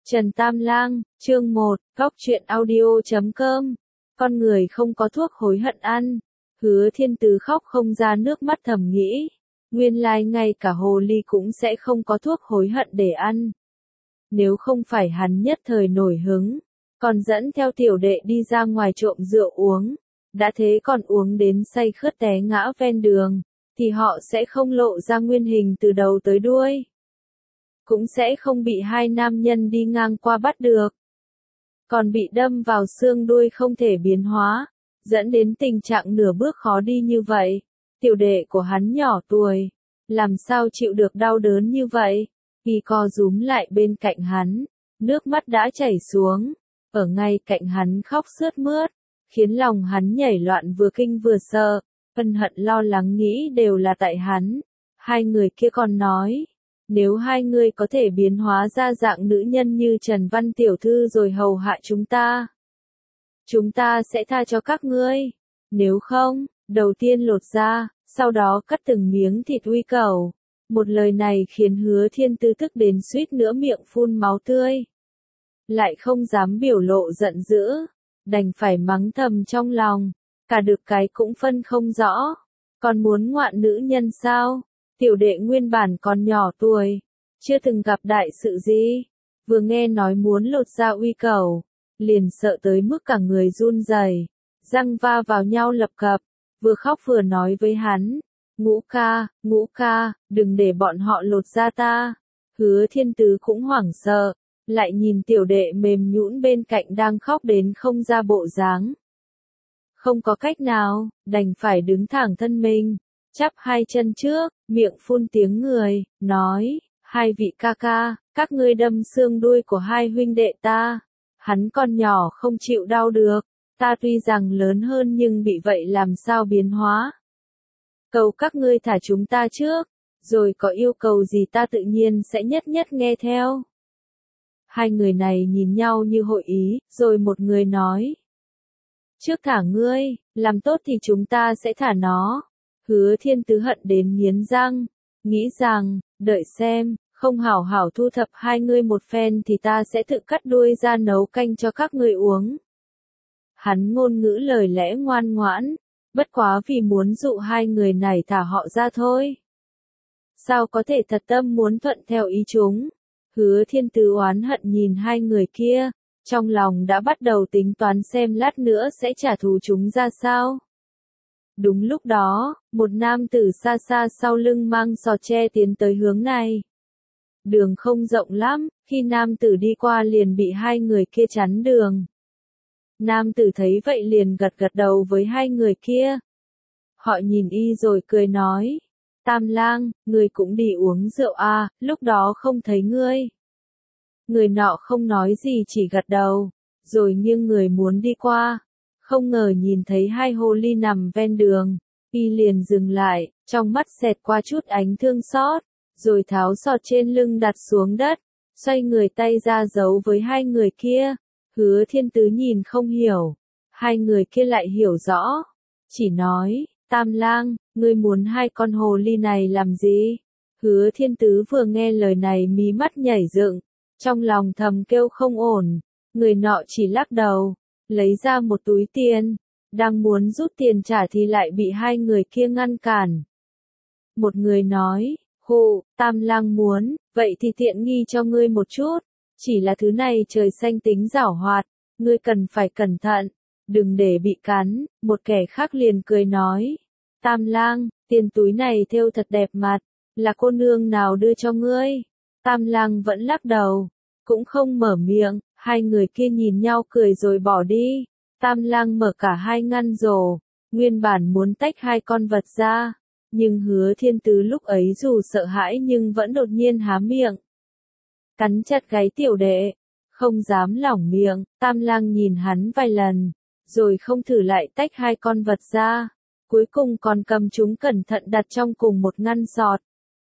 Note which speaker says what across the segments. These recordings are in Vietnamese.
Speaker 1: Trần Tam Lang, chương 1, Góc truyện audio.com. Con người không có thuốc hối hận ăn. Hứa Thiên Tứ khóc không ra nước mắt thầm nghĩ. Nguyên lai ngay cả hồ ly cũng sẽ không có thuốc hối hận để ăn. Nếu không phải hắn nhất thời nổi hứng, còn dẫn theo tiểu đệ đi ra ngoài trộm rượu uống. Đã thế còn uống đến say khướt té ngã ven đường, thì họ sẽ không lộ ra nguyên hình từ đầu tới đuôi. Cũng sẽ không bị hai nam nhân đi ngang qua bắt được. Còn bị đâm vào xương đuôi không thể biến hóa, dẫn đến tình trạng nửa bước khó đi như vậy. Tiểu đệ của hắn nhỏ tuổi, làm sao chịu được đau đớn như vậy? Khi co rúm lại bên cạnh hắn, nước mắt đã chảy xuống, ở ngay cạnh hắn khóc sướt mướt, khiến lòng hắn nhảy loạn vừa kinh vừa sợ, ân hận lo lắng nghĩ đều là tại hắn. Hai người kia còn nói, nếu hai người có thể biến hóa ra dạng nữ nhân như Trần Văn Tiểu Thư rồi hầu hạ chúng ta sẽ tha cho các ngươi. Nếu không, đầu tiên lột da, sau đó cắt từng miếng thịt uy cẩu. Một lời này khiến Hứa Thiên Tứ tức đến suýt nữa miệng phun máu tươi. Lại không dám biểu lộ giận dữ, đành phải mắng thầm trong lòng, cả được cái cũng phân không rõ. Còn muốn ngoạn nữ nhân sao? Tiểu đệ nguyên bản còn nhỏ tuổi, chưa từng gặp đại sự gì, vừa nghe nói muốn lột da uy cẩu, liền sợ tới mức cả người run rẩy, răng va vào nhau lập cập, vừa khóc vừa nói với hắn, Ngũ ca, đừng để bọn họ lột da ta. Hứa Thiên Tứ cũng hoảng sợ, lại nhìn tiểu đệ mềm nhũn bên cạnh đang khóc đến không ra bộ dáng. Không có cách nào, đành phải đứng thẳng thân mình, chắp hai chân trước, miệng phun tiếng người, nói, hai vị ca ca, các ngươi đâm xương đuôi của hai huynh đệ ta. Hắn còn nhỏ không chịu đau được, ta tuy rằng lớn hơn nhưng bị vậy làm sao biến hóa. Cầu các ngươi thả chúng ta trước, rồi có yêu cầu gì ta tự nhiên sẽ nhất nghe theo. Hai người này nhìn nhau như hội ý, rồi một người nói. Trước thả ngươi, làm tốt thì chúng ta sẽ thả nó. Hứa Thiên Tứ hận đến nghiến răng, nghĩ rằng, đợi xem, không hảo hảo thu thập hai ngươi một phen thì ta sẽ tự cắt đuôi ra nấu canh cho các ngươi uống. Hắn ngôn ngữ lời lẽ ngoan ngoãn, bất quá vì muốn dụ hai người này thả họ ra thôi. Sao có thể thật tâm muốn thuận theo ý chúng? Hứa Thiên Tứ oán hận nhìn hai người kia, trong lòng đã bắt đầu tính toán xem lát nữa sẽ trả thù chúng ra sao. Đúng lúc đó, một nam tử xa xa sau lưng mang sọt tre tiến tới hướng này. Đường không rộng lắm, khi nam tử đi qua liền bị hai người kia chắn đường. Nam tử thấy vậy liền gật đầu với hai người kia. Họ nhìn y rồi cười nói, Tam Lang, ngươi cũng đi uống rượu à, lúc đó không thấy ngươi. Người nọ không nói gì chỉ gật đầu, rồi nghiêng người muốn đi qua. Không ngờ nhìn thấy hai hồ ly nằm ven đường, y liền dừng lại, trong mắt xẹt qua chút ánh thương xót, rồi tháo sọt trên lưng đặt xuống đất, xoay người tay ra giấu với hai người kia. Hứa Thiên Tứ nhìn không hiểu, hai người kia lại hiểu rõ, chỉ nói, Tam Lang, ngươi muốn hai con hồ ly này làm gì? Hứa Thiên Tứ vừa nghe lời này mí mắt nhảy dựng, trong lòng thầm kêu không ổn, người nọ chỉ lắc đầu, lấy ra một túi tiền, đang muốn rút tiền trả thì lại bị hai người kia ngăn cản. Một người nói, hù, Tam Lang muốn, vậy thì tiện nghi cho ngươi một chút, chỉ là thứ này trời xanh tính giảo hoạt, ngươi cần phải cẩn thận, đừng để bị cắn. Một kẻ khác liền cười nói, Tam Lang, tiền túi này thêu thật đẹp mặt, là cô nương nào đưa cho ngươi? Tam Lang vẫn lắc đầu, cũng không mở miệng, hai người kia nhìn nhau cười rồi bỏ đi. Tam Lang mở cả hai ngăn rổ, nguyên bản muốn tách hai con vật ra, nhưng Hứa Thiên Tứ lúc ấy dù sợ hãi nhưng vẫn đột nhiên há miệng, cắn chặt gáy tiểu đệ, không dám lỏng miệng. Tam Lang nhìn hắn vài lần, rồi không thử lại tách hai con vật ra, cuối cùng còn cầm chúng cẩn thận đặt trong cùng một ngăn sọt.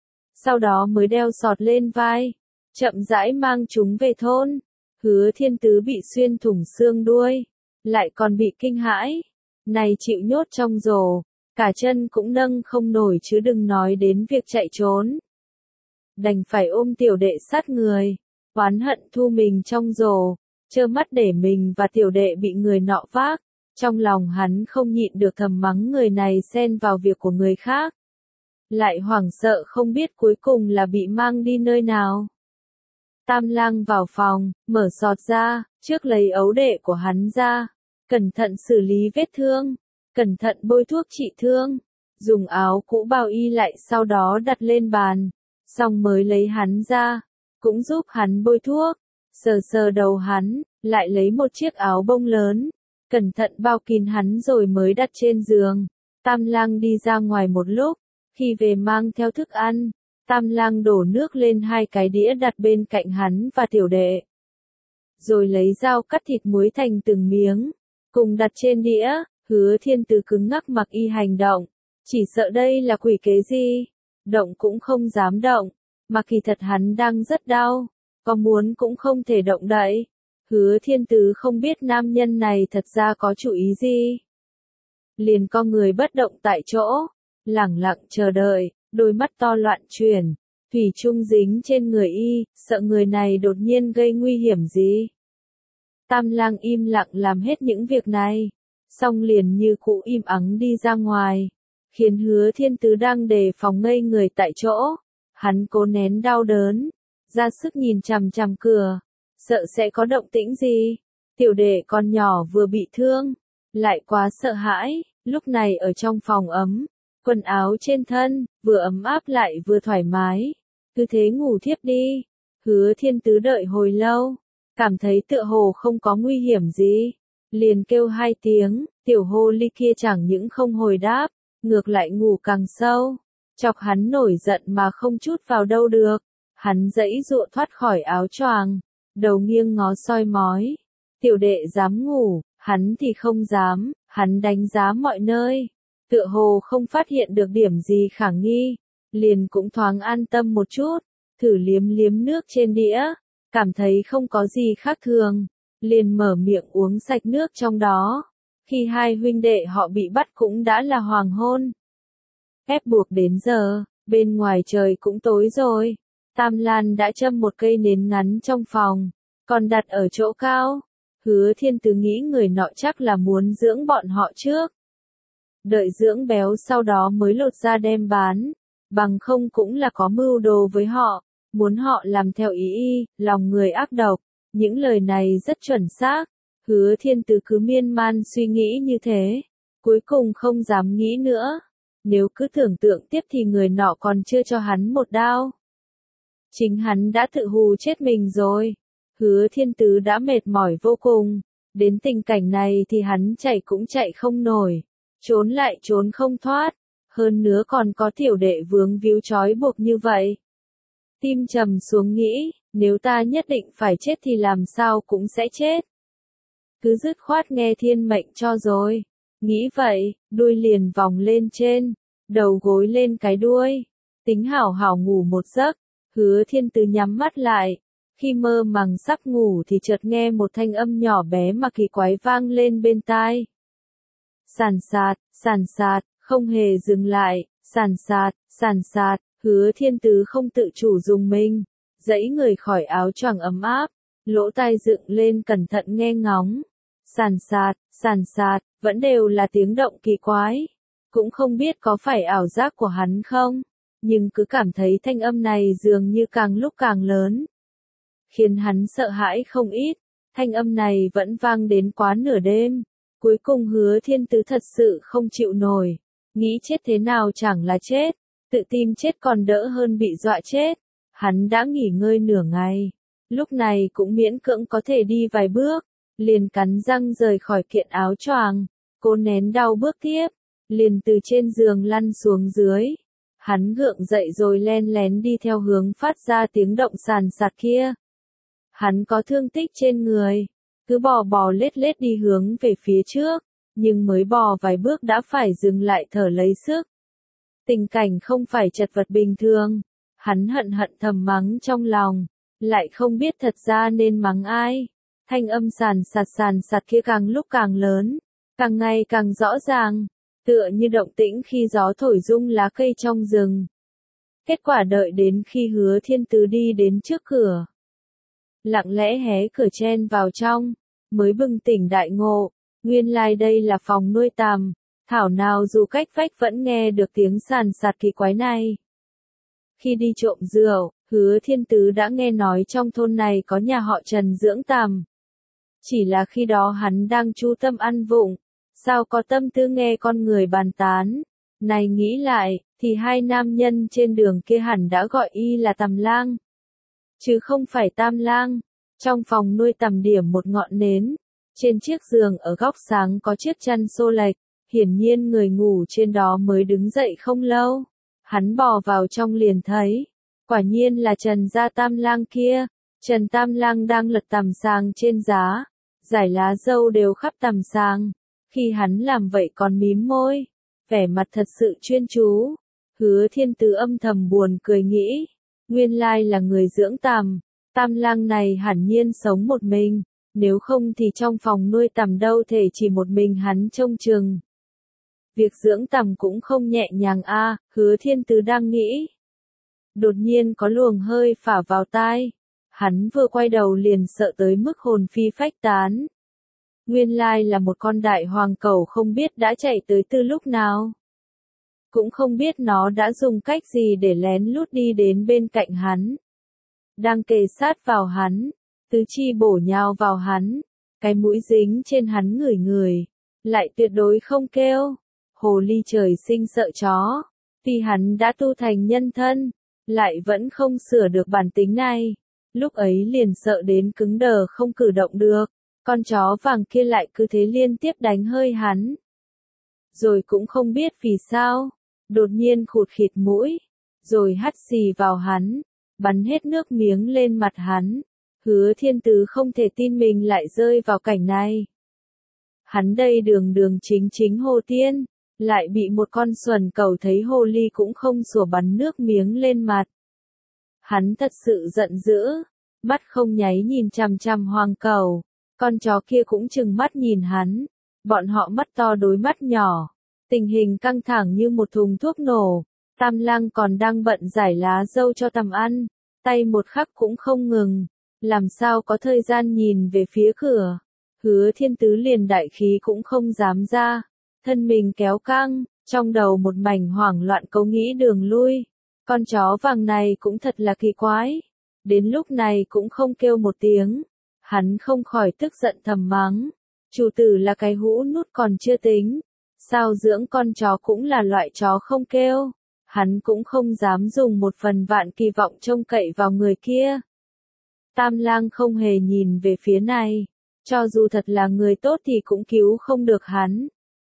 Speaker 1: Sau đó mới đeo sọt lên vai, chậm rãi mang chúng về thôn. Hứa Thiên Tứ bị xuyên thủng xương đuôi, lại còn bị kinh hãi, này chịu nhốt trong rổ, cả chân cũng nâng không nổi chứ đừng nói đến việc chạy trốn. Đành phải ôm tiểu đệ sát người, oán hận thu mình trong rổ, trơ mắt để mình và tiểu đệ bị người nọ vác. Trong lòng hắn không nhịn được thầm mắng người này xen vào việc của người khác. Lại hoảng sợ không biết cuối cùng là bị mang đi nơi nào. Tam Lang vào phòng, mở sọt ra, trước lấy ấu đệ của hắn ra, cẩn thận xử lý vết thương, cẩn thận bôi thuốc trị thương, dùng áo cũ bao y lại sau đó đặt lên bàn, xong mới lấy hắn ra, cũng giúp hắn bôi thuốc, sờ sờ đầu hắn, lại lấy một chiếc áo bông lớn, cẩn thận bao kín hắn rồi mới đặt trên giường. Tam Lang đi ra ngoài một lúc, khi về mang theo thức ăn, Tam Lang đổ nước lên 2 cái đĩa đặt bên cạnh hắn và tiểu đệ. Rồi lấy dao cắt thịt muối thành từng miếng, cùng đặt trên đĩa. Hứa Thiên Từ cứng ngắc mặc y hành động, chỉ sợ đây là quỷ kế gì, động cũng không dám động, mà kỳ thật hắn đang rất đau, có muốn cũng không thể động đậy. Hứa Thiên Từ không biết nam nhân này thật ra có chủ ý gì. Liền co người bất động tại chỗ, lẳng lặng chờ đợi, đôi mắt to loạn chuyển, thủy chung dính trên người y, sợ người này đột nhiên gây nguy hiểm gì. Tam Lang im lặng làm hết những việc này, xong liền như cũ im ắng đi ra ngoài, khiến Hứa Thiên Tứ đang đề phòng ngây người tại chỗ. Hắn cố nén đau đớn, ra sức nhìn chằm chằm cửa, sợ sẽ có động tĩnh gì. Tiểu đệ con nhỏ vừa bị thương, lại quá sợ hãi, lúc này ở trong phòng ấm, quần áo trên thân, vừa ấm áp lại vừa thoải mái, cứ thế ngủ thiếp đi. Hứa Thiên Tứ đợi hồi lâu, cảm thấy tựa hồ không có nguy hiểm gì, liền kêu 2 tiếng, tiểu hồ ly kia chẳng những không hồi đáp, ngược lại ngủ càng sâu, chọc hắn nổi giận mà không chút vào đâu được. Hắn giãy giụa thoát khỏi áo choàng, đầu nghiêng ngó soi mói. Tiểu đệ dám ngủ, hắn thì không dám, hắn đánh giá mọi nơi, tựa hồ không phát hiện được điểm gì khả nghi, liền cũng thoáng an tâm một chút, thử liếm liếm nước trên đĩa, cảm thấy không có gì khác thường, liền mở miệng uống sạch nước trong đó. Khi 2 huynh đệ họ bị bắt cũng đã là hoàng hôn. Ép buộc đến giờ, bên ngoài trời cũng tối rồi. Tam Lan đã châm một cây nến ngắn trong phòng, còn đặt ở chỗ cao. Hứa Thiên Tứ nghĩ người nọ chắc là muốn dưỡng bọn họ trước. Đợi dưỡng béo sau đó mới lột ra đem bán, bằng không cũng là có mưu đồ với họ, muốn họ làm theo ý y, lòng người ác độc. Những lời này rất chuẩn xác. Hứa Thiên Tứ cứ miên man suy nghĩ như thế, cuối cùng không dám nghĩ nữa. Nếu cứ tưởng tượng tiếp thì người nọ còn chưa cho hắn một đao, chính hắn đã tự hù chết mình rồi. Hứa Thiên Tứ đã mệt mỏi vô cùng, đến tình cảnh này thì hắn chạy cũng chạy không nổi, trốn lại trốn không thoát, hơn nữa còn có tiểu đệ vướng víu trói buộc như vậy. Tim trầm xuống nghĩ, nếu ta nhất định phải chết thì làm sao cũng sẽ chết. Cứ dứt khoát nghe thiên mệnh cho rồi. Nghĩ vậy, đuôi liền vòng lên trên, đầu gối lên cái đuôi, tính hảo hảo ngủ một giấc. Hứa Thiên Tứ nhắm mắt lại, khi mơ màng sắp ngủ thì chợt nghe một thanh âm nhỏ bé mà kỳ quái vang lên bên tai. Sàn sạt, không hề dừng lại, sàn sạt, Hứa Thiên Tứ không tự chủ dùng mình, giãy người khỏi áo choàng ấm áp, lỗ tai dựng lên cẩn thận nghe ngóng. Sàn sạt, vẫn đều là tiếng động kỳ quái. Cũng không biết có phải ảo giác của hắn không, nhưng cứ cảm thấy thanh âm này dường như càng lúc càng lớn, khiến hắn sợ hãi không ít. Thanh âm này vẫn vang đến quá nửa đêm. Cuối cùng Hứa Thiên Tứ thật sự không chịu nổi, nghĩ chết thế nào chẳng là chết, tự tin chết còn đỡ hơn bị dọa chết. Hắn đã nghỉ ngơi nửa ngày, lúc này cũng miễn cưỡng có thể đi vài bước, liền cắn răng rời khỏi kiện áo choàng, cố nén đau bước tiếp, liền từ trên giường lăn xuống dưới. Hắn gượng dậy rồi len lén đi theo hướng phát ra tiếng động sàn sạt kia. Hắn có thương tích trên người, cứ bò lết lết đi hướng về phía trước, nhưng mới bò vài bước đã phải dừng lại thở lấy sức. Tình cảnh không phải chật vật bình thường, hắn hận thầm mắng trong lòng, lại không biết thật ra nên mắng ai. Thanh âm sàn sạt kia càng lúc càng lớn, càng ngày càng rõ ràng, tựa như động tĩnh khi gió thổi rung lá cây trong rừng. Kết quả đợi đến khi Hứa Thiên Tứ đi đến trước cửa, lặng lẽ hé cửa chen vào trong, mới bừng tỉnh đại ngộ, nguyên lai đây là phòng nuôi tằm, thảo nào dù cách vách vẫn nghe được tiếng sàn sạt kỳ quái này. Khi đi trộm rượu, Hứa Thiên Tứ đã nghe nói trong thôn này có nhà họ Trần dưỡng tằm. Chỉ là khi đó hắn đang chú tâm ăn vụng, sao có tâm tư nghe con người bàn tán. Này nghĩ lại, thì hai nam nhân trên đường kia hẳn đã gọi y là tằm lang, chứ không phải tam lang. Trong phòng nuôi tằm điểm một ngọn nến, trên chiếc giường ở góc sáng có chiếc chăn xô lệch, hiển nhiên người ngủ trên đó mới đứng dậy không lâu. Hắn bò vào trong liền thấy, quả nhiên là Trần gia tam lang kia. Trần tam lang đang lật tằm sàng trên giá, giải lá dâu đều khắp tằm sàng. Khi hắn làm vậy còn mím môi, vẻ mặt thật sự chuyên chú. Hứa Thiên Tứ âm thầm buồn cười nghĩ, nguyên lai là người dưỡng tằm, tam lang này hẳn nhiên sống một mình, nếu không thì trong phòng nuôi tằm đâu thể chỉ một mình hắn trông chừng. Việc dưỡng tằm cũng không nhẹ nhàng a, Hứa Thiên Tứ đang nghĩ. Đột nhiên có luồng hơi phả vào tai, hắn vừa quay đầu liền sợ tới mức hồn phi phách tán. Nguyên lai là một con đại hoàng cẩu không biết đã chạy tới từ lúc nào. Cũng không biết nó đã dùng cách gì để lén lút đi đến bên cạnh hắn. Đang kề sát vào hắn, tứ chi bổ nhào vào hắn, cái mũi dính trên hắn ngửi ngửi, lại tuyệt đối không kêu. Hồ ly trời sinh sợ chó, tuy hắn đã tu thành nhân thân, lại vẫn không sửa được bản tính này. Lúc ấy liền sợ đến cứng đờ không cử động được, con chó vàng kia lại cứ thế liên tiếp đánh hơi hắn. Rồi cũng không biết vì sao, đột nhiên khụt khịt mũi, rồi hắt xì vào hắn, bắn hết nước miếng lên mặt hắn. Hứa Thiên Tứ không thể tin mình lại rơi vào cảnh này. Hắn đây đường đường chính chính hồ tiên, lại bị một con xuẩn cẩu thấy hồ ly cũng không sủa bắn nước miếng lên mặt. Hắn thật sự giận dữ, mắt không nháy nhìn chằm chằm hoàng cẩu, con chó kia cũng trừng mắt nhìn hắn, bọn họ mắt to đối mắt nhỏ, tình hình căng thẳng như một thùng thuốc nổ. Tam lang còn đang bận giải lá dâu cho tằm ăn, tay một khắc cũng không ngừng, làm sao có thời gian nhìn về phía cửa. Hứa Thiên Tứ liền đại khí cũng không dám ra, thân mình kéo căng, trong đầu một mảnh hoảng loạn cố nghĩ đường lui. Con chó vàng này cũng thật là kỳ quái, đến lúc này cũng không kêu một tiếng. Hắn không khỏi tức giận thầm mắng, chủ tử là cái hũ nút còn chưa tính, sao dưỡng con chó cũng là loại chó không kêu. Hắn cũng không dám dùng một phần vạn kỳ vọng trông cậy vào người kia. Tam lang không hề nhìn về phía này, cho dù thật là người tốt thì cũng cứu không được hắn.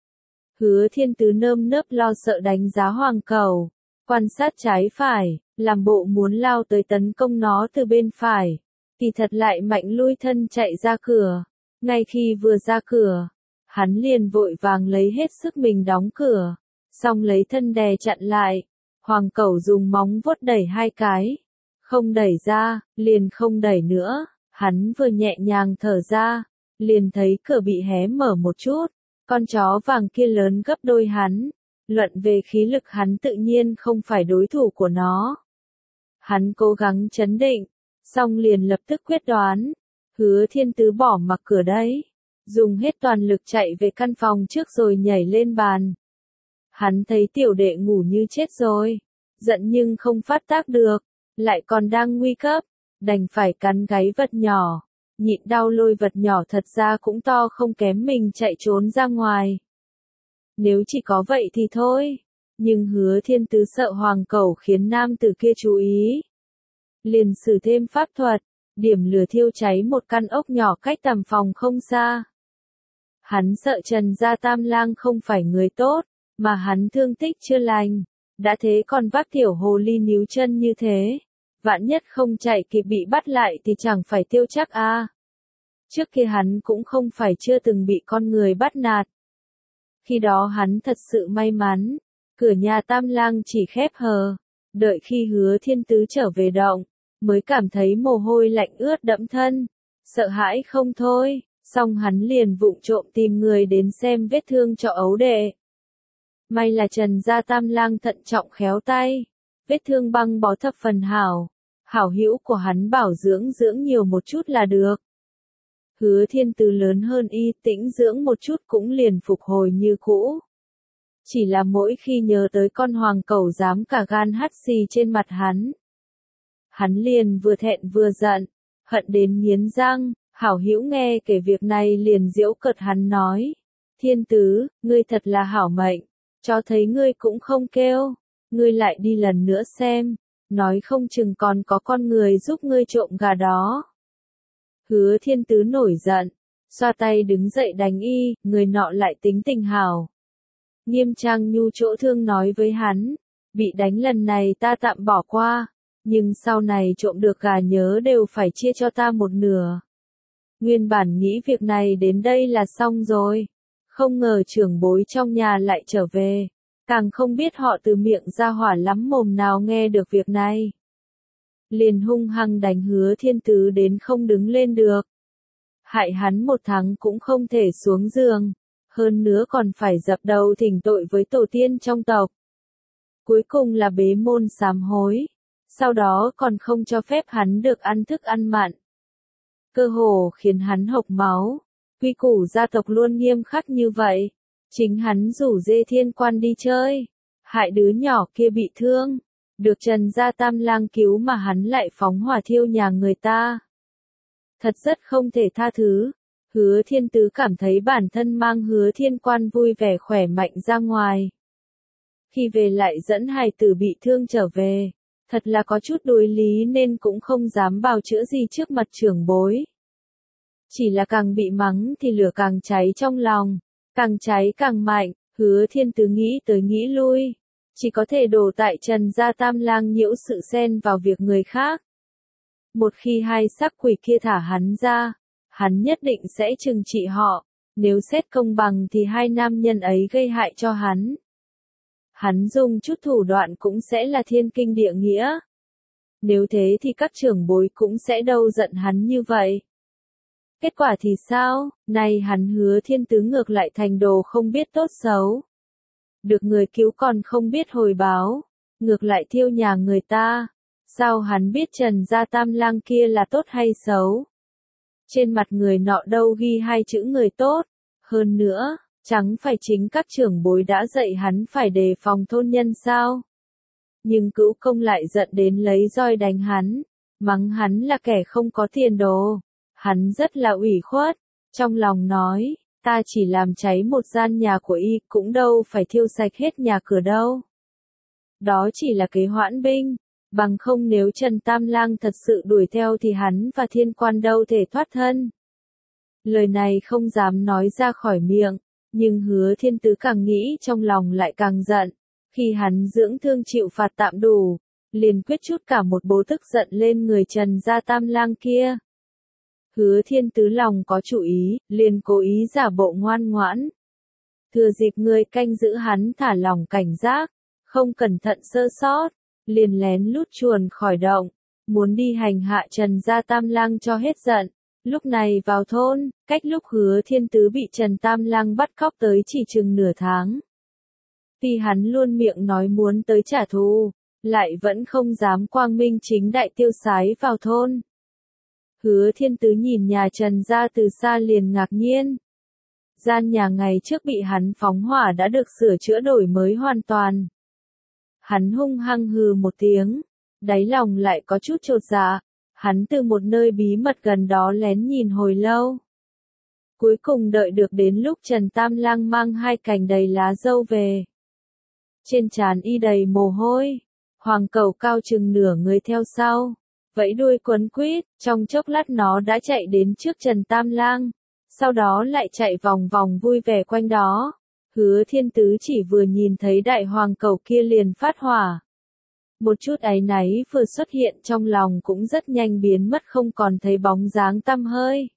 Speaker 1: Hứa Thiên Tứ nơm nớp lo sợ đánh giá hoàng cẩu, quan sát trái phải, làm bộ muốn lao tới tấn công nó từ bên phải, thì thật lại mạnh lui thân chạy ra cửa. Ngay khi vừa ra cửa, hắn liền vội vàng lấy hết sức mình đóng cửa, xong lấy thân đè chặn lại. Hoàng cẩu dùng móng vuốt đẩy hai cái, không đẩy ra, liền không đẩy nữa. Hắn vừa nhẹ nhàng thở ra, liền thấy cửa bị hé mở một chút. Con chó vàng kia lớn gấp đôi hắn, luận về khí lực hắn tự nhiên không phải đối thủ của nó. Hắn cố gắng trấn định, xong liền lập tức quyết đoán, Hứa Thiên Tứ bỏ mặc cửa đấy, dùng hết toàn lực chạy về căn phòng trước rồi nhảy lên bàn. Hắn thấy tiểu đệ ngủ như chết rồi, giận nhưng không phát tác được, lại còn đang nguy cấp, đành phải cắn gáy vật nhỏ, nhịn đau lôi vật nhỏ thật ra cũng to không kém mình chạy trốn ra ngoài. Nếu chỉ có vậy thì thôi, nhưng Hứa Thiên Tứ sợ hoàng cẩu khiến nam tử kia chú ý. Liền sử thêm pháp thuật, điểm lửa thiêu cháy một căn ốc nhỏ cách tầm phòng không xa. Hắn sợ Trần gia tam lang không phải người tốt, mà hắn thương tích chưa lành, đã thế còn vác tiểu hồ ly níu chân như thế. Vạn nhất không chạy kịp bị bắt lại thì chẳng phải tiêu chắc à. Trước kia hắn cũng không phải chưa từng bị con người bắt nạt. Khi đó hắn thật sự may mắn, cửa nhà tam lang chỉ khép hờ, đợi khi Hứa Thiên Tứ trở về động, mới cảm thấy mồ hôi lạnh ướt đẫm thân, sợ hãi không thôi, xong hắn liền vụng trộm tìm người đến xem vết thương cho ấu đệ. May là Trần gia tam lang thận trọng khéo tay, vết thương băng bó thập phần hảo, hảo hữu của hắn bảo dưỡng dưỡng nhiều một chút là được. Hứa Thiên Tứ lớn hơn y, tĩnh dưỡng một chút cũng liền phục hồi như cũ. Chỉ là mỗi khi nhớ tới con hoàng cẩu dám cả gan hắt xì trên mặt hắn liền vừa thẹn vừa giận, hận đến nghiến răng. Hảo hữu nghe kể việc này liền giễu cợt hắn nói, Thiên Tứ, ngươi thật là hảo mệnh, cho thấy ngươi cũng không kêu, ngươi lại đi lần nữa xem, nói không chừng còn có con người giúp ngươi trộm gà đó. Hứa Thiên Tứ nổi giận, xoa tay đứng dậy đánh y, người nọ lại tính tình hảo. Nghiêm trang nhu chỗ thương nói với hắn, bị đánh lần này ta tạm bỏ qua, nhưng sau này trộm được gà nhớ đều phải chia cho ta một nửa. Nguyên bản nghĩ việc này đến đây là xong rồi, không ngờ trưởng bối trong nhà lại trở về, càng không biết họ từ miệng ra hỏa lắm mồm nào nghe được việc này. Liền hung hăng đánh Hứa Thiên Tứ đến không đứng lên được. Hại hắn 1 tháng cũng không thể xuống giường, hơn nữa còn phải dập đầu thỉnh tội với tổ tiên trong tộc. Cuối cùng là bế môn sám hối, sau đó còn không cho phép hắn được ăn thức ăn mặn. Cơ hồ khiến hắn hộc máu, quy củ gia tộc luôn nghiêm khắc như vậy. Chính hắn rủ Dê Thiên Quan đi chơi, hại đứa nhỏ kia bị thương, được Trần Gia Tam Lang cứu mà hắn lại phóng hỏa thiêu nhà người ta. Thật rất không thể tha thứ. Hứa Thiên Tứ cảm thấy bản thân mang Hứa Thiên Quan vui vẻ khỏe mạnh ra ngoài. Khi về lại dẫn hài tử bị thương trở về, thật là có chút đối lý nên cũng không dám bào chữa gì trước mặt trưởng bối. Chỉ là càng bị mắng thì lửa càng cháy trong lòng, càng cháy càng mạnh, Hứa Thiên Tứ nghĩ tới nghĩ lui, chỉ có thể đổ tại Trần Gia Tam Lang nhiễu sự xen vào việc người khác. Một khi hai sắc quỷ kia thả hắn ra, hắn nhất định sẽ trừng trị họ, nếu xét công bằng thì hai nam nhân ấy gây hại cho hắn. Hắn dùng chút thủ đoạn cũng sẽ là thiên kinh địa nghĩa. Nếu thế thì các trưởng bối cũng sẽ đâu giận hắn như vậy. Kết quả thì sao? Nay hắn Hứa Thiên Tứ ngược lại thành đồ không biết tốt xấu. Được người cứu còn không biết hồi báo, ngược lại thiêu nhà người ta. Sao hắn biết Trần Gia Tam Lang kia là tốt hay xấu? Trên mặt người nọ đâu ghi 2 chữ người tốt. Hơn nữa, chẳng phải chính các trưởng bối đã dạy hắn phải đề phòng thôn nhân sao? Nhưng Cữu Công lại giận đến lấy roi đánh hắn, mắng hắn là kẻ không có tiền đồ. Hắn rất là ủy khuất, trong lòng nói, ta chỉ làm cháy một gian nhà của y cũng đâu phải thiêu sạch hết nhà cửa đâu. Đó chỉ là kế hoãn binh, bằng không nếu Trần Tam Lang thật sự đuổi theo thì hắn và Thiên Quan đâu thể thoát thân. Lời này không dám nói ra khỏi miệng, nhưng Hứa Thiên Tứ càng nghĩ trong lòng lại càng giận. Khi hắn dưỡng thương chịu phạt tạm đủ, liền quyết chút cả một bố tức giận lên người Trần Gia Tam Lang kia. Hứa Thiên Tứ lòng có chủ ý, liền cố ý giả bộ ngoan ngoãn. Thừa dịp người canh giữ hắn thả lỏng cảnh giác, không cẩn thận sơ sót, liền lén lút chuồn khỏi động, muốn đi hành hạ Trần Gia Tam Lang cho hết giận. Lúc này vào thôn, cách lúc Hứa Thiên Tứ bị Trần Tam Lang bắt cóc tới chỉ chừng nửa tháng. Tuy hắn luôn miệng nói muốn tới trả thù, lại vẫn không dám quang minh chính đại tiêu sái vào thôn. Hứa Thiên Tứ nhìn nhà Trần Gia từ xa liền ngạc nhiên. Gian nhà ngày trước bị hắn phóng hỏa đã được sửa chữa đổi mới hoàn toàn. Hắn hung hăng hừ một tiếng, đáy lòng lại có chút chột dạ. Hắn từ một nơi bí mật gần đó lén nhìn hồi lâu. Cuối cùng đợi được đến lúc Trần Tam Lang mang 2 cành đầy lá dâu về. Trên trán y đầy mồ hôi, hoàng cẩu cao chừng nửa người theo sau, vẫy đuôi quấn quýt, trong chốc lát nó đã chạy đến trước Trần Tam Lang, sau đó lại chạy vòng vòng vui vẻ quanh đó. Hứa Thiên Tứ chỉ vừa nhìn thấy đại hoàng cẩu kia liền phát hỏa. Một chút áy náy vừa xuất hiện trong lòng cũng rất nhanh biến mất không còn thấy bóng dáng tăm hơi.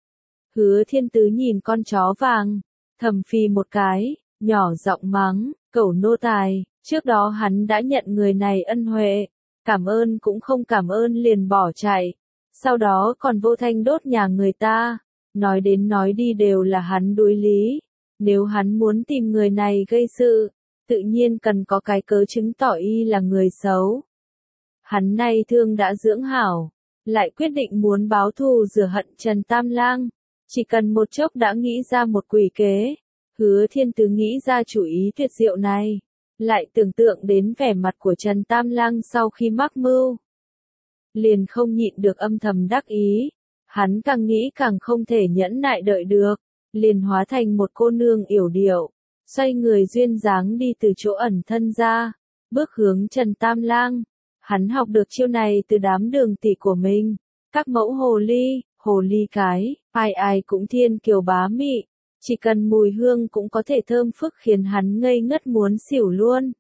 Speaker 1: Hứa Thiên Tứ nhìn con chó vàng, thầm phì một cái, nhỏ giọng mắng, cẩu nô tài, trước đó hắn đã nhận người này ân huệ, cảm ơn cũng không cảm ơn liền bỏ chạy, sau đó còn vô thanh đốt nhà người ta, nói đến nói đi đều là hắn đối lý, nếu hắn muốn tìm người này gây sự, tự nhiên cần có cái cớ chứng tỏ y là người xấu. Hắn nay thương đã dưỡng hảo, lại quyết định muốn báo thù rửa hận Trần Tam Lang. Chỉ cần một chốc đã nghĩ ra một quỷ kế. Hứa Thiên Tứ nghĩ ra chủ ý tuyệt diệu này. Lại tưởng tượng đến vẻ mặt của Trần Tam Lang sau khi mắc mưu. Liền không nhịn được âm thầm đắc ý. Hắn càng nghĩ càng không thể nhẫn nại đợi được. Liền hóa thành một cô nương yểu điệu. Xoay người duyên dáng đi từ chỗ ẩn thân ra. Bước hướng Trần Tam Lang. Hắn học được chiêu này từ đám đường tỷ của mình. Các mẫu hồ ly cái, ai ai cũng thiên kiều bá mị. Chỉ cần mùi hương cũng có thể thơm phức khiến hắn ngây ngất muốn xỉu luôn.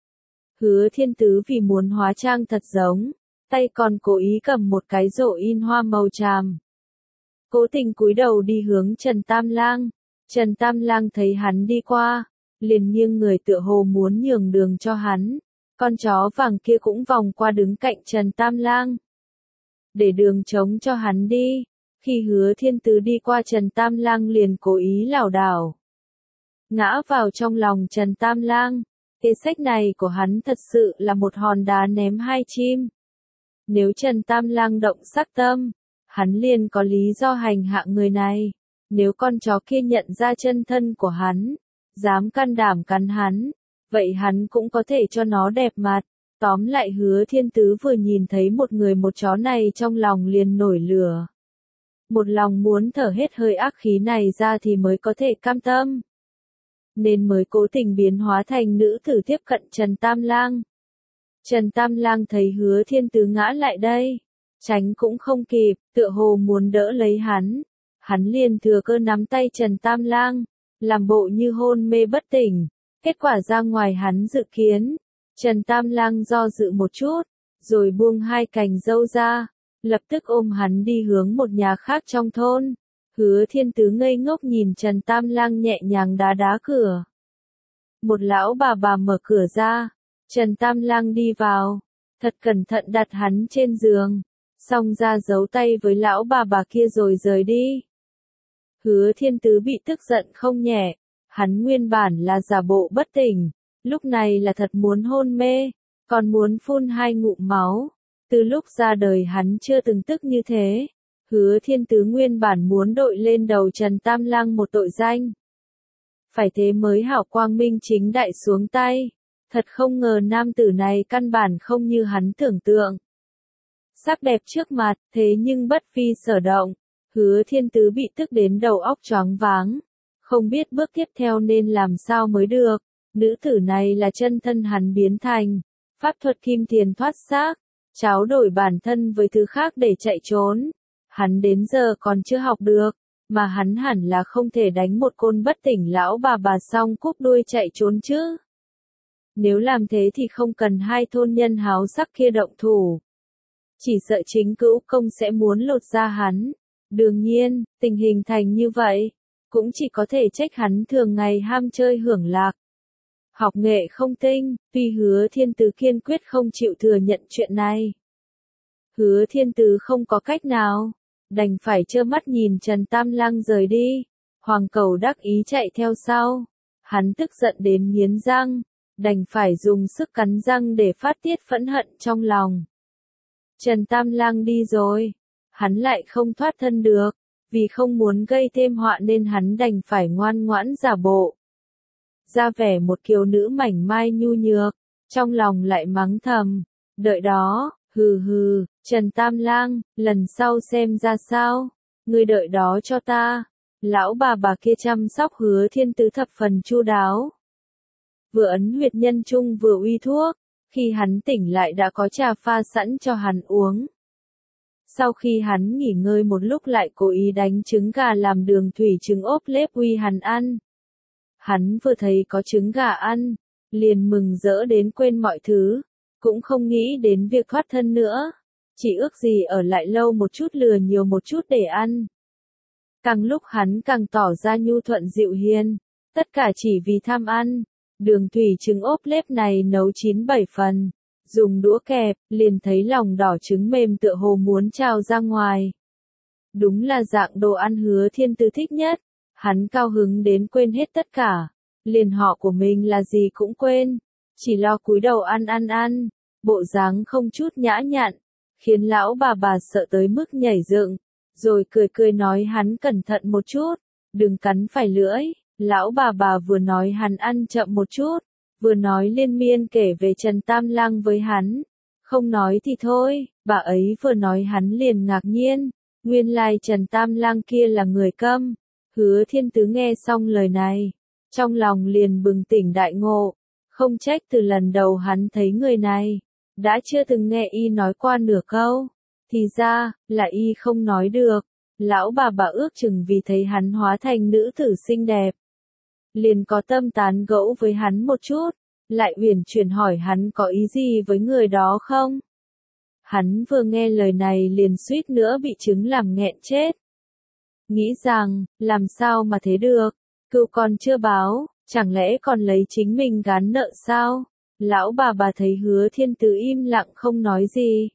Speaker 1: Hứa Thiên Tứ vì muốn hóa trang thật giống, tay còn cố ý cầm một cái rổ in hoa màu tràm. Cố tình cúi đầu đi hướng Trần Tam Lang. Trần Tam Lang thấy hắn đi qua, liền nghiêng người tựa hồ muốn nhường đường cho hắn. Con chó vàng kia cũng vòng qua đứng cạnh Trần Tam Lang. Để đường trống cho hắn đi. Khi Hứa Thiên Tứ đi qua Trần Tam Lang liền cố ý lảo đảo. Ngã vào trong lòng Trần Tam Lang. Kế sách này của hắn thật sự là một hòn đá ném hai chim. Nếu Trần Tam Lang động sắc tâm, hắn liền có lý do hành hạ người này. Nếu con chó kia nhận ra chân thân của hắn, dám can đảm cắn hắn, vậy hắn cũng có thể cho nó đẹp mặt. Tóm lại Hứa Thiên Tứ vừa nhìn thấy một người một chó này trong lòng liền nổi lửa. Một lòng muốn thở hết hơi ác khí này ra thì mới có thể cam tâm. Nên mới cố tình biến hóa thành nữ tử tiếp cận Trần Tam Lang. Trần Tam Lang thấy Hứa Thiên Tứ ngã lại đây. Tránh cũng không kịp, tựa hồ muốn đỡ lấy hắn. Hắn liền thừa cơ nắm tay Trần Tam Lang, làm bộ như hôn mê bất tỉnh. Kết quả ra ngoài hắn dự kiến. Trần Tam Lang do dự một chút, rồi buông hai cành râu ra, lập tức ôm hắn đi hướng một nhà khác trong thôn. Hứa Thiên Tứ ngây ngốc nhìn Trần Tam Lang nhẹ nhàng đá đá cửa. Một lão bà mở cửa ra, Trần Tam Lang đi vào, thật cẩn thận đặt hắn trên giường, xong ra giấu tay với lão bà kia rồi rời đi. Hứa Thiên Tứ bị tức giận không nhẹ, hắn nguyên bản là giả bộ bất tỉnh. Lúc này là thật muốn hôn mê, còn muốn phun hai ngụm máu. Từ lúc ra đời hắn chưa từng tức như thế. Hứa Thiên Tứ nguyên bản muốn đội lên đầu Trần Tam Lang một tội danh. Phải thế mới hảo quang minh chính đại xuống tay. Thật không ngờ nam tử này căn bản không như hắn tưởng tượng. Sắc đẹp trước mặt, thế nhưng bất vi sở động. Hứa Thiên Tứ bị tức đến đầu óc choáng váng. Không biết bước tiếp theo nên làm sao mới được. Nữ tử này là chân thân hắn biến thành, pháp thuật kim tiền thoát xác, tráo đổi bản thân với thứ khác để chạy trốn. Hắn đến giờ còn chưa học được, mà hắn hẳn là không thể đánh một côn bất tỉnh lão bà xong cúp đuôi chạy trốn chứ. Nếu làm thế thì không cần hai thôn nhân háo sắc kia động thủ. Chỉ sợ chính cữu công sẽ muốn lột da hắn. Đương nhiên, tình hình thành như vậy, cũng chỉ có thể trách hắn thường ngày ham chơi hưởng lạc. Học nghệ không tinh, tuy Hứa Thiên Tứ kiên quyết không chịu thừa nhận chuyện này. Hứa Thiên Tứ không có cách nào, đành phải trơ mắt nhìn Trần Tam Lang rời đi. Hoàng Cẩu đắc ý chạy theo sau, hắn tức giận đến nghiến răng, đành phải dùng sức cắn răng để phát tiết phẫn hận trong lòng. Trần Tam Lang đi rồi, hắn lại không thoát thân được, vì không muốn gây thêm họa nên hắn đành phải ngoan ngoãn giả bộ. Ra vẻ một kiều nữ mảnh mai nhu nhược, trong lòng lại mắng thầm, đợi đó, hừ hừ, Trần Tam Lang, lần sau xem ra sao, ngươi đợi đó cho ta. Lão bà kia chăm sóc Hứa Thiên Tứ thập phần chu đáo. Vừa ấn huyệt nhân trung vừa uy thuốc, khi hắn tỉnh lại đã có trà pha sẵn cho hắn uống. Sau khi hắn nghỉ ngơi một lúc lại cố ý đánh trứng gà làm đường thủy trứng ốp lép uy hắn ăn. Hắn vừa thấy có trứng gà ăn, liền mừng rỡ đến quên mọi thứ, cũng không nghĩ đến việc thoát thân nữa, chỉ ước gì ở lại lâu một chút lừa nhiều một chút để ăn. Càng lúc hắn càng tỏ ra nhu thuận dịu hiền, tất cả chỉ vì tham ăn. Đường thủy trứng ốp lép này nấu 9-7 phần, dùng đũa kẹp, liền thấy lòng đỏ trứng mềm tựa hồ muốn trào ra ngoài. Đúng là dạng đồ ăn Hứa Thiên Tứ thích nhất. Hắn cao hứng đến quên hết tất cả, liền họ của mình là gì cũng quên, chỉ lo cúi đầu ăn. bộ dáng không chút nhã nhặn, khiến lão bà sợ tới mức nhảy dựng, rồi cười cười nói hắn cẩn thận một chút, đừng cắn phải lưỡi. Lão bà vừa nói hắn ăn chậm một chút, vừa nói liên miên kể về Trần Tam Lang với hắn. Không nói thì thôi, bà ấy vừa nói hắn liền ngạc nhiên, nguyên lai Trần Tam Lang kia là người câm. Hứa Thiên Tứ nghe xong lời này, trong lòng liền bừng tỉnh đại ngộ, không trách từ lần đầu hắn thấy người này, đã chưa từng nghe y nói qua nửa câu, thì ra, là y không nói được. Lão bà ước chừng vì thấy hắn hóa thành nữ tử xinh đẹp, liền có tâm tán gẫu với hắn một chút, lại uyển chuyển hỏi hắn có ý gì với người đó không. Hắn vừa nghe lời này liền suýt nữa bị trứng làm nghẹn chết. Nghĩ rằng, làm sao mà thế được, cựu còn chưa báo, chẳng lẽ còn lấy chính mình gán nợ sao? Lão bà thấy Hứa Thiên Tứ im lặng không nói gì.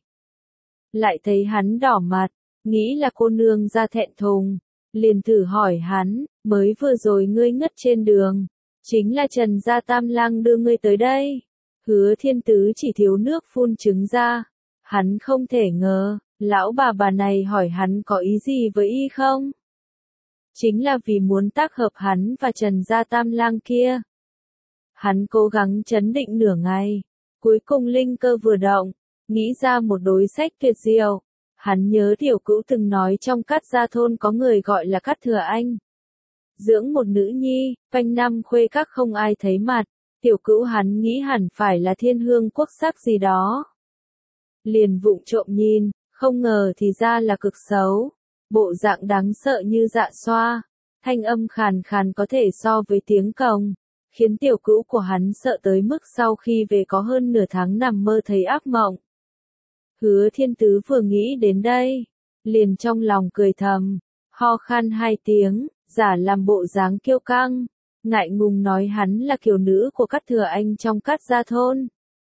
Speaker 1: Lại thấy hắn đỏ mặt, nghĩ là cô nương ra thẹn thùng, liền thử hỏi hắn, mới vừa rồi ngươi ngất trên đường, chính là Trần Gia Tam Lang đưa ngươi tới đây. Hứa Thiên Tứ chỉ thiếu nước phun trứng ra, hắn không thể ngờ, lão bà này hỏi hắn có ý gì với y không? Chính là vì muốn tác hợp hắn và Trần Gia Tam Lang kia. Hắn cố gắng trấn định nửa ngày, cuối cùng linh cơ vừa động, nghĩ ra một đối sách tuyệt diệu. Hắn nhớ tiểu cữu từng nói trong Cát Gia thôn có người gọi là Cát Thừa Anh. Dưỡng một nữ nhi, quanh năm khuê các không ai thấy mặt, tiểu cữu hắn nghĩ hẳn phải là thiên hương quốc sắc gì đó. Liền vụng trộm nhìn, không ngờ thì ra là cực xấu, bộ dạng đáng sợ như dạ xoa, thanh âm khàn khàn có thể so với tiếng cồng, khiến tiểu cữu của hắn sợ tới mức sau khi về có hơn nửa tháng nằm mơ thấy ác mộng. Hứa Thiên Tứ vừa nghĩ đến đây, liền trong lòng cười thầm, ho khan 2 tiếng, giả làm bộ dáng kiêu căng, ngại ngùng nói hắn là kiều nữ của Cát Thừa Anh trong Cát Gia thôn.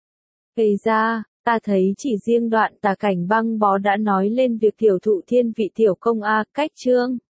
Speaker 1: Kể ra, ta thấy chỉ riêng đoạn tả cảnh băng bó đã nói lên việc tiểu thụ thiên vị tiểu công a, cách chương.